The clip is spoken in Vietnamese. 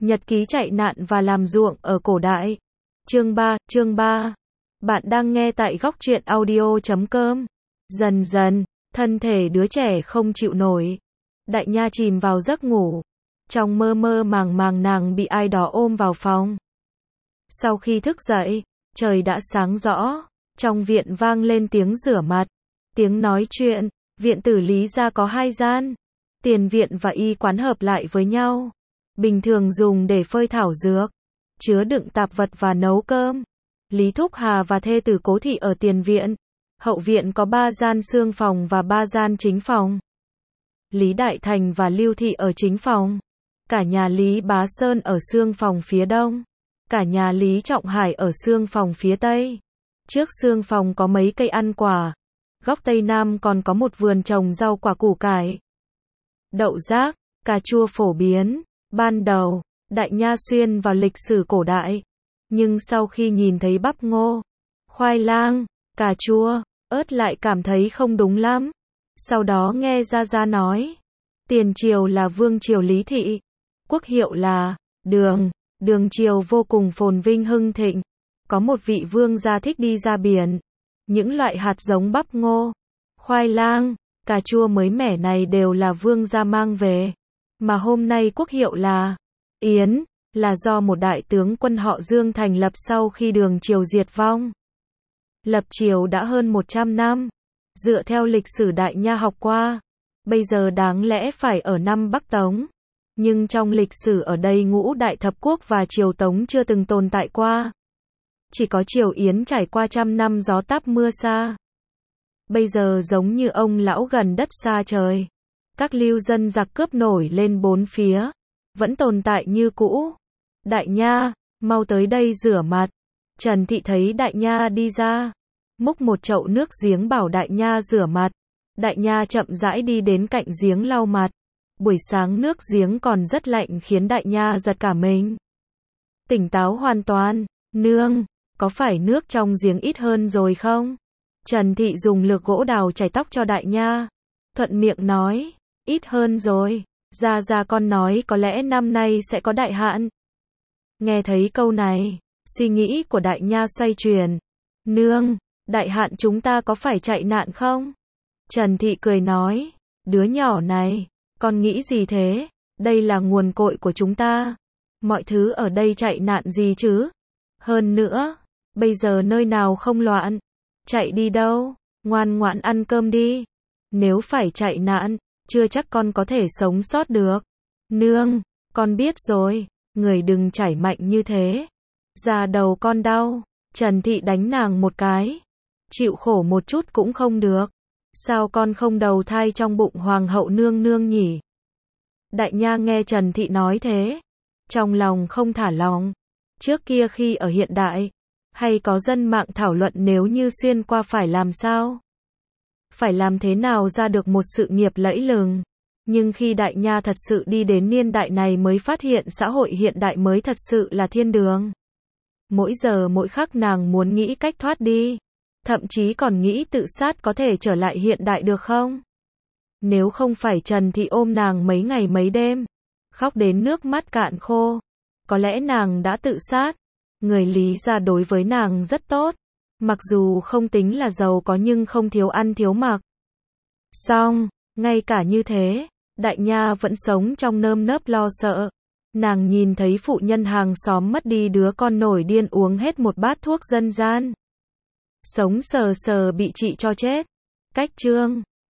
Nhật ký chạy nạn và làm ruộng ở cổ đại. Chương 3. Bạn đang nghe tại góc truyện audio.com. Dần dần, thân thể đứa trẻ không chịu nổi. Đại Nha chìm vào giấc ngủ. Trong mơ mơ màng màng nàng bị ai đó ôm vào phòng. Sau khi thức dậy, trời đã sáng rõ. Trong viện vang lên tiếng rửa mặt, tiếng nói chuyện. Viện tử Lý gia có 2 gian. Tiền viện và y quán hợp lại với nhau. Bình thường dùng để phơi thảo dược, chứa đựng tạp vật và nấu cơm. Lý Thúc Hà và thê tử Cố Thị ở tiền viện. Hậu viện có 3 gian xương phòng và 3 gian chính phòng. Lý Đại Thành và Lưu Thị ở chính phòng. Cả nhà Lý Bá Sơn ở xương phòng phía đông. Cả nhà Lý Trọng Hải ở xương phòng phía tây. Trước xương phòng có mấy cây ăn quả. Góc tây nam còn có một vườn trồng rau quả củ cải, đậu rác, cà chua phổ biến. Ban đầu, Đại Nha xuyên vào lịch sử cổ đại. Nhưng sau khi nhìn thấy bắp ngô, khoai lang, cà chua, ớt lại cảm thấy không đúng lắm. Sau đó nghe Gia Gia nói, tiền triều là vương triều Lý Thị, quốc hiệu là Đường. Đường triều vô cùng phồn vinh hưng thịnh. Có một vị vương gia thích đi ra biển. Những loại hạt giống bắp ngô, khoai lang, cà chua mới mẻ này đều là vương gia mang về. Mà hôm nay quốc hiệu là Yến, là do một đại tướng quân họ Dương thành lập sau khi Đường triều diệt vong. Lập triều đã hơn 100 năm. Dựa theo lịch sử Đại Nha học qua, bây giờ đáng lẽ phải ở năm Bắc Tống. Nhưng trong lịch sử ở đây Ngũ Đại Thập Quốc và triều Tống chưa từng tồn tại qua. Chỉ có triều Yến trải qua trăm năm gió táp mưa xa. Bây giờ giống như ông lão gần đất xa trời. Các lưu dân giặc cướp nổi lên bốn phía. Vẫn tồn tại như cũ. Đại Nha, mau tới đây rửa mặt. Trần Thị thấy Đại Nha đi ra. Múc một chậu nước giếng bảo Đại Nha rửa mặt. Đại Nha chậm rãi đi đến cạnh giếng lau mặt. Buổi sáng nước giếng còn rất lạnh khiến Đại Nha giật cả mình. Tỉnh táo hoàn toàn. Nương, có phải nước trong giếng ít hơn rồi không? Trần Thị dùng lược gỗ đào chải tóc cho Đại Nha. Thuận miệng nói, ít hơn rồi. Gia con nói có lẽ năm nay sẽ có đại hạn. Nghe thấy câu này, suy nghĩ của Đại Nha xoay chuyển. Nương, đại hạn chúng ta có phải chạy nạn không? Trần Thị cười nói, đứa nhỏ này, con nghĩ gì thế? Đây là nguồn cội của chúng ta. Mọi thứ ở đây chạy nạn gì chứ? Hơn nữa, bây giờ nơi nào không loạn? Chạy đi đâu? Ngoan ngoãn ăn cơm đi. Nếu phải chạy nạn, chưa chắc con có thể sống sót được. Nương, con biết rồi, người đừng chảy mạnh như thế. Da đầu con đau. Trần Thị đánh nàng một cái. Chịu khổ một chút cũng không được. Sao con không đầu thai trong bụng hoàng hậu nương nương nhỉ? Đại Nha nghe Trần Thị nói thế, trong lòng không thả lòng. Trước kia khi ở hiện đại, hay có dân mạng thảo luận nếu như xuyên qua phải làm sao? Phải làm thế nào ra được một sự nghiệp lẫy lừng? Nhưng khi Đại Nha thật sự đi đến niên đại này mới phát hiện xã hội hiện đại mới thật sự là thiên đường. Mỗi giờ mỗi khắc nàng muốn nghĩ cách thoát đi. Thậm chí còn nghĩ tự sát có thể trở lại hiện đại được không? Nếu không phải Trần Thị ôm nàng mấy ngày mấy đêm, khóc đến nước mắt cạn khô, có lẽ nàng đã tự sát. Người Lý gia đối với nàng rất tốt. Mặc dù không tính là giàu có nhưng không thiếu ăn thiếu mặc. Song, ngay cả như thế, Đại Nha vẫn sống trong nơm nớp lo sợ. Nàng nhìn thấy phụ nhân hàng xóm mất đi đứa con nổi điên uống hết một bát thuốc dân gian. Sống sờ sờ bị trị cho chết. Cách chương